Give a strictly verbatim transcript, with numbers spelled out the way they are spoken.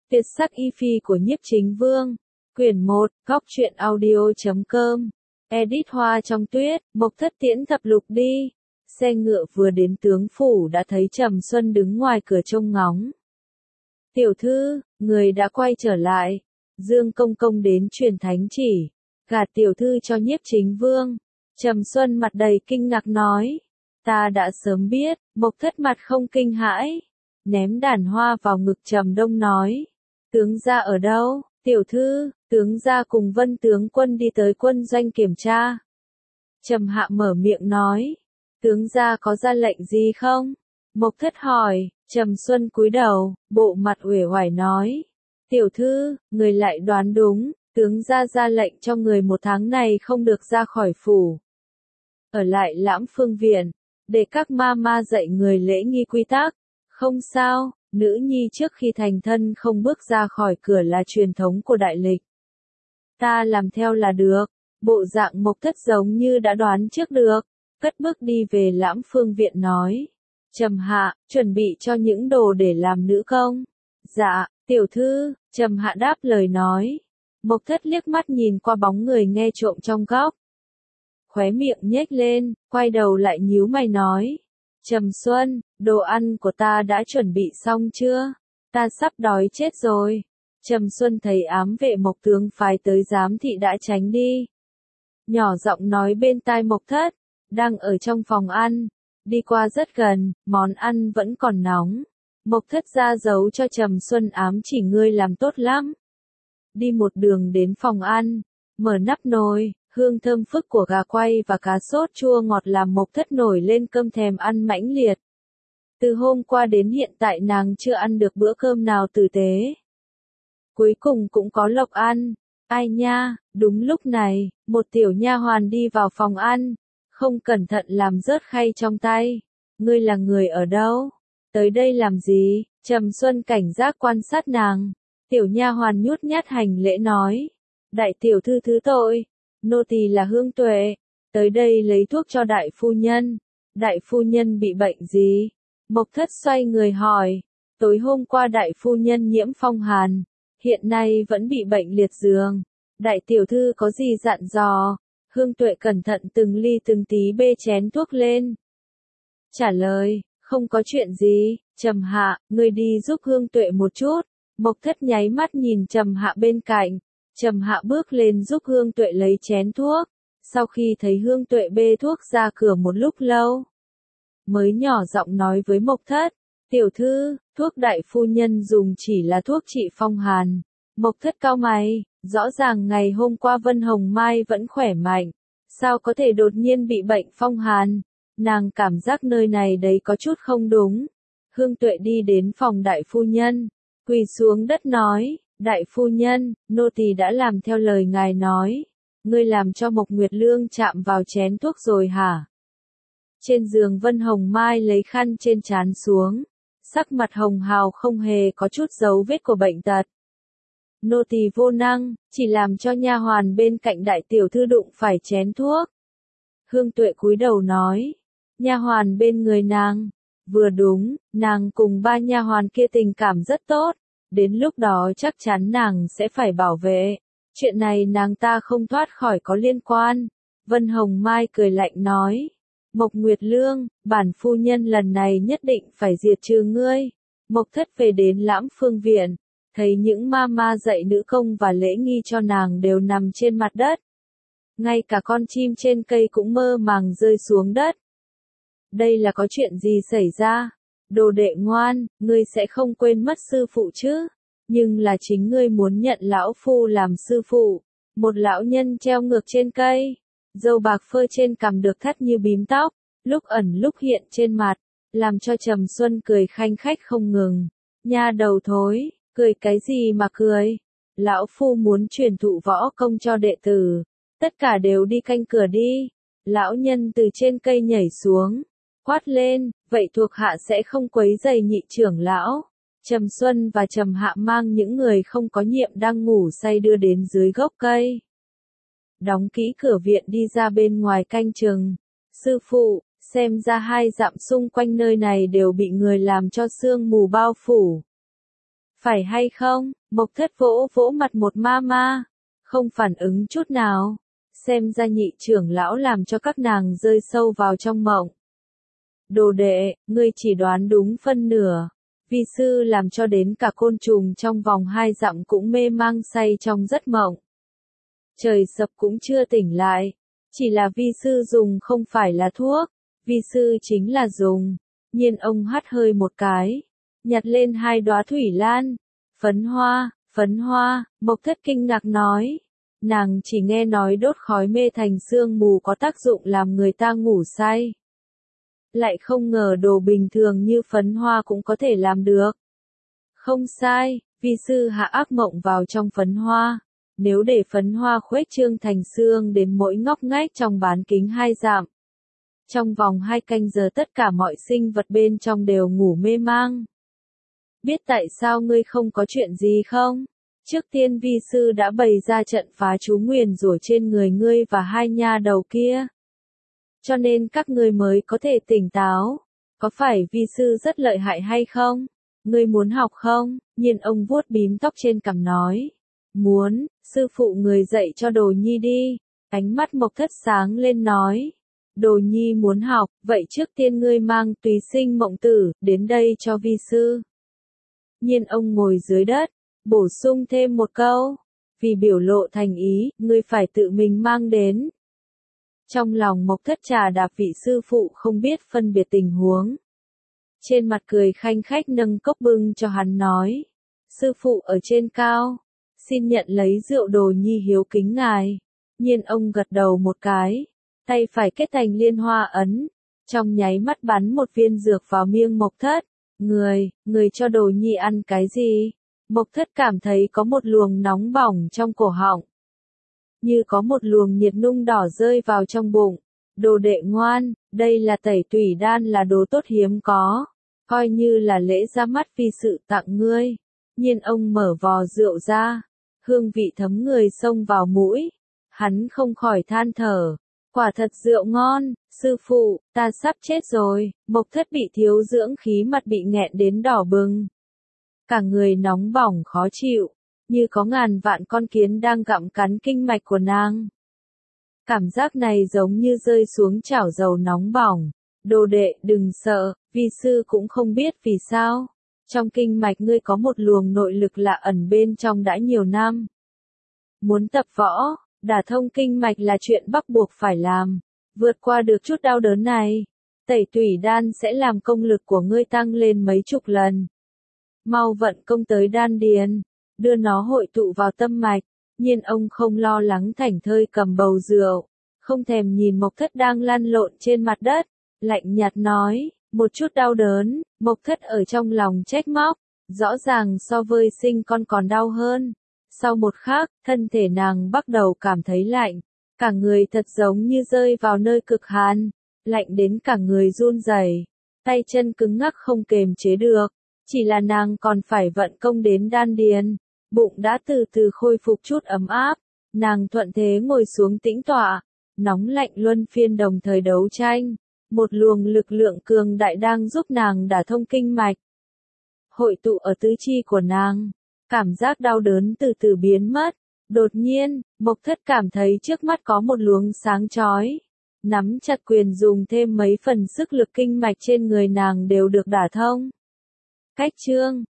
Tuyệt sắc y phi của Nhiếp Chính Vương. Quyển một, góc truyện audio chấm com. Edit Hoa trong tuyết, Mộc Thất tiễn thập lục đi. Xe ngựa vừa đến tướng phủ đã thấy Trầm Xuân đứng ngoài cửa trông ngóng. Tiểu thư, người đã quay trở lại. Dương công công đến truyền thánh chỉ. Gạt tiểu thư cho Nhiếp Chính Vương. Trầm Xuân mặt đầy kinh ngạc nói. Ta đã sớm biết. Mộc Thất mặt không kinh hãi. Ném đàn hoa vào ngực Trầm Đông nói. Tướng gia ở đâu? Tiểu thư, tướng gia cùng Vân tướng quân đi tới quân doanh kiểm tra. Trầm Hạ mở miệng nói. Tướng gia có ra lệnh gì không? Mộc Thất hỏi. Trầm Xuân cúi đầu, bộ mặt uể oải nói. Tiểu thư, người lại đoán đúng. Tướng gia ra lệnh cho người một tháng này không được ra khỏi phủ. Ở lại Lãm Phương Viện, để các ma ma dạy người lễ nghi quy tắc. Không sao, nữ nhi trước khi thành thân không bước ra khỏi cửa là truyền thống của đại lịch. Ta làm theo là được. Bộ dạng Mộc Thất giống như đã đoán trước được. Cất bước đi về Lãm Phương Viện nói. Trầm Hạ, chuẩn bị cho những đồ để làm nữ công. Dạ, tiểu thư, Trầm Hạ đáp lời nói. Mộc Thất liếc mắt nhìn qua bóng người nghe trộm trong góc. Khóe miệng nhếch lên, quay đầu lại nhíu mày nói. Trầm Xuân, đồ ăn của ta đã chuẩn bị xong chưa? Ta sắp đói chết rồi. Trầm Xuân thấy ám vệ Mộc tướng phái tới giám thị đã tránh đi. Nhỏ giọng nói bên tai Mộc Thất, đang ở trong phòng ăn. Đi qua rất gần, món ăn vẫn còn nóng. Mộc Thất ra dấu cho Trầm Xuân ám chỉ ngươi làm tốt lắm. Đi một đường đến phòng ăn, mở nắp nồi, hương thơm phức của gà quay và cá sốt chua ngọt làm Mộc Thất nổi lên cơn thèm ăn mãnh liệt. Từ hôm qua đến hiện tại nàng chưa ăn được bữa cơm nào tử tế. Cuối cùng cũng có lộc ăn. Ai nha, đúng lúc này, một tiểu nha hoàn đi vào phòng ăn, không cẩn thận làm rớt khay trong tay. Ngươi là người ở đâu? Tới đây làm gì? Trầm Xuân cảnh giác quan sát nàng. Tiểu nha hoàn nhút nhát hành lễ nói. Đại tiểu thư thứ tội. Nô tỳ là Hương Tuệ. Tới đây lấy thuốc cho đại phu nhân. Đại phu nhân bị bệnh gì? Mộc Thất xoay người hỏi. Tối hôm qua đại phu nhân nhiễm phong hàn. Hiện nay vẫn bị bệnh liệt giường. Đại tiểu thư có gì dặn dò? Hương Tuệ cẩn thận từng ly từng tí bê chén thuốc lên. Trả lời, không có chuyện gì. Trầm Hạ, ngươi đi giúp Hương Tuệ một chút. Mộc Thất nháy mắt nhìn Trầm Hạ bên cạnh. Trầm Hạ bước lên giúp Hương Tuệ lấy chén thuốc. Sau khi thấy Hương Tuệ bê thuốc ra cửa một lúc lâu, mới nhỏ giọng nói với Mộc Thất. Tiểu thư, thuốc đại phu nhân dùng chỉ là thuốc trị phong hàn. Mộc Thất cau mày, rõ ràng ngày hôm qua Vân Hồng Mai vẫn khỏe mạnh. Sao có thể đột nhiên bị bệnh phong hàn? Nàng cảm giác nơi này đấy có chút không đúng. Hương Tuệ đi đến phòng đại phu nhân, quỳ xuống đất nói. Đại phu nhân, nô tỳ đã làm theo lời ngài nói. Ngươi làm cho Mộc Nguyệt Lương chạm vào chén thuốc rồi hả? Trên giường Vân Hồng Mai lấy khăn trên trán xuống. Sắc mặt hồng hào không hề có chút dấu vết của bệnh tật. Nô tỳ vô năng, chỉ làm cho nha hoàn bên cạnh đại tiểu thư đụng phải chén thuốc. Hương Tuệ cúi đầu nói. Nha hoàn bên người nàng. Vừa đúng, nàng cùng ba nha hoàn kia tình cảm rất tốt. Đến lúc đó chắc chắn nàng sẽ phải bảo vệ. Chuyện này nàng ta không thoát khỏi có liên quan. Vân Hồng Mai cười lạnh nói. Mộc Nguyệt Lương, bản phu nhân lần này nhất định phải diệt trừ ngươi. Mộc Thất về đến Lãm Phương Viện, thấy những ma ma dạy nữ công và lễ nghi cho nàng đều nằm trên mặt đất. Ngay cả con chim trên cây cũng mơ màng rơi xuống đất. Đây là có chuyện gì xảy ra? Đồ đệ ngoan, ngươi sẽ không quên mất sư phụ chứ? Nhưng là chính ngươi muốn nhận lão phu làm sư phụ. Một lão nhân treo ngược trên cây. Râu bạc phơ trên cằm được thắt như bím tóc, lúc ẩn lúc hiện trên mặt, làm cho Trầm Xuân cười khanh khách không ngừng. Nha đầu thối, cười cái gì mà cười? Lão phu muốn truyền thụ võ công cho đệ tử, tất cả đều đi canh cửa đi. Lão nhân từ trên cây nhảy xuống, quát lên, vậy thuộc hạ sẽ không quấy rầy nhị trưởng lão. Trầm Xuân và Trầm Hạ mang những người không có nhiệm đang ngủ say đưa đến dưới gốc cây. Đóng kỹ cửa viện đi ra bên ngoài canh chừng. Sư phụ, xem ra hai dặm xung quanh nơi này đều bị người làm cho sương mù bao phủ. Phải hay không? Mộc Thất vỗ vỗ mặt một ma ma, không phản ứng chút nào. Xem ra nhị trưởng lão làm cho các nàng rơi sâu vào trong mộng. Đồ đệ, ngươi chỉ đoán đúng phân nửa. Vi sư làm cho đến cả côn trùng trong vòng hai dặm cũng mê mang say trong giấc mộng. Trời sập cũng chưa tỉnh lại. Chỉ là vi sư dùng không phải là thuốc. Vi sư chính là dùng. Nhiên ông hắt hơi một cái. Nhặt lên hai đóa thủy lan. Phấn hoa, phấn hoa, Mộc Thất kinh ngạc nói. Nàng chỉ nghe nói đốt khói mê thành sương mù có tác dụng làm người ta ngủ say. Lại không ngờ đồ bình thường như phấn hoa cũng có thể làm được. Không sai, vi sư hạ ác mộng vào trong phấn hoa. Nếu để phấn hoa khuếch trương thành sương đến mỗi ngóc ngách trong bán kính hai dặm. Trong vòng hai canh giờ tất cả mọi sinh vật bên trong đều ngủ mê mang. Biết tại sao ngươi không có chuyện gì không? Trước tiên vi sư đã bày ra trận phá chú nguyền rủa trên người ngươi và hai nha đầu kia. Cho nên các ngươi mới có thể tỉnh táo. Có phải vi sư rất lợi hại hay không? Ngươi muốn học không? Nhiên ông vuốt bím tóc trên cằm nói. Muốn, sư phụ người dạy cho đồ nhi đi. Ánh mắt Mộc Thất sáng lên nói. Đồ nhi muốn học, vậy trước tiên ngươi mang tùy sinh mộng tử, đến đây cho vi sư. Nhiên ông ngồi dưới đất, bổ sung thêm một câu. Vì biểu lộ thành ý, ngươi phải tự mình mang đến. Trong lòng Mộc Thất trà đạp vị sư phụ không biết phân biệt tình huống. Trên mặt cười khanh khách nâng cốc bưng cho hắn nói. Sư phụ ở trên cao. Xin nhận lấy rượu đồ nhi hiếu kính ngài. Nhiên ông gật đầu một cái. Tay phải kết thành liên hoa ấn. Trong nháy mắt bắn một viên dược vào miệng Mộc Thất. Người, người cho đồ nhi ăn cái gì? Mộc Thất cảm thấy có một luồng nóng bỏng trong cổ họng. Như có một luồng nhiệt nung đỏ rơi vào trong bụng. Đồ đệ ngoan, đây là tẩy tủy đan là đồ tốt hiếm có. Coi như là lễ ra mắt vì sự tặng ngươi. Nhiên ông mở vò rượu ra. Hương vị thấm người xông vào mũi. Hắn không khỏi than thở. Quả thật rượu ngon, sư phụ, ta sắp chết rồi. Mộc Thất bị thiếu dưỡng khí mặt bị nghẹn đến đỏ bừng. Cả người nóng bỏng khó chịu. Như có ngàn vạn con kiến đang gặm cắn kinh mạch của nàng. Cảm giác này giống như rơi xuống chảo dầu nóng bỏng. Đồ đệ đừng sợ, vi sư cũng không biết vì sao. Trong kinh mạch ngươi có một luồng nội lực lạ ẩn bên trong đã nhiều năm. Muốn tập võ, đả thông kinh mạch là chuyện bắt buộc phải làm. Vượt qua được chút đau đớn này, tẩy tủy đan sẽ làm công lực của ngươi tăng lên mấy chục lần. Mau vận công tới đan điền. Đưa nó hội tụ vào tâm mạch. Nhiên ông không lo lắng thảnh thơi cầm bầu rượu. Không thèm nhìn Mộc Thất đang lăn lộn trên mặt đất. Lạnh nhạt nói, một chút đau đớn. Mộc Thất ở trong lòng trách móc. Rõ ràng so với sinh con còn đau hơn. Sau một khắc, thân thể nàng bắt đầu cảm thấy lạnh. Cả người thật giống như rơi vào nơi cực hàn. Lạnh đến cả người run rẩy. Tay chân cứng ngắc không kềm chế được. Chỉ là nàng còn phải vận công đến đan điền. Bụng đã từ từ khôi phục chút ấm áp. Nàng thuận thế ngồi xuống tĩnh tọa. Nóng lạnh luân phiên đồng thời đấu tranh. Một luồng lực lượng cường đại đang giúp nàng đả thông kinh mạch. Hội tụ ở tứ chi của nàng. Cảm giác đau đớn từ từ biến mất. Đột nhiên, Mộc Thất cảm thấy trước mắt có một luồng sáng chói. Nắm chặt quyền dùng thêm mấy phần sức lực kinh mạch trên người nàng đều được đả thông. Cách chương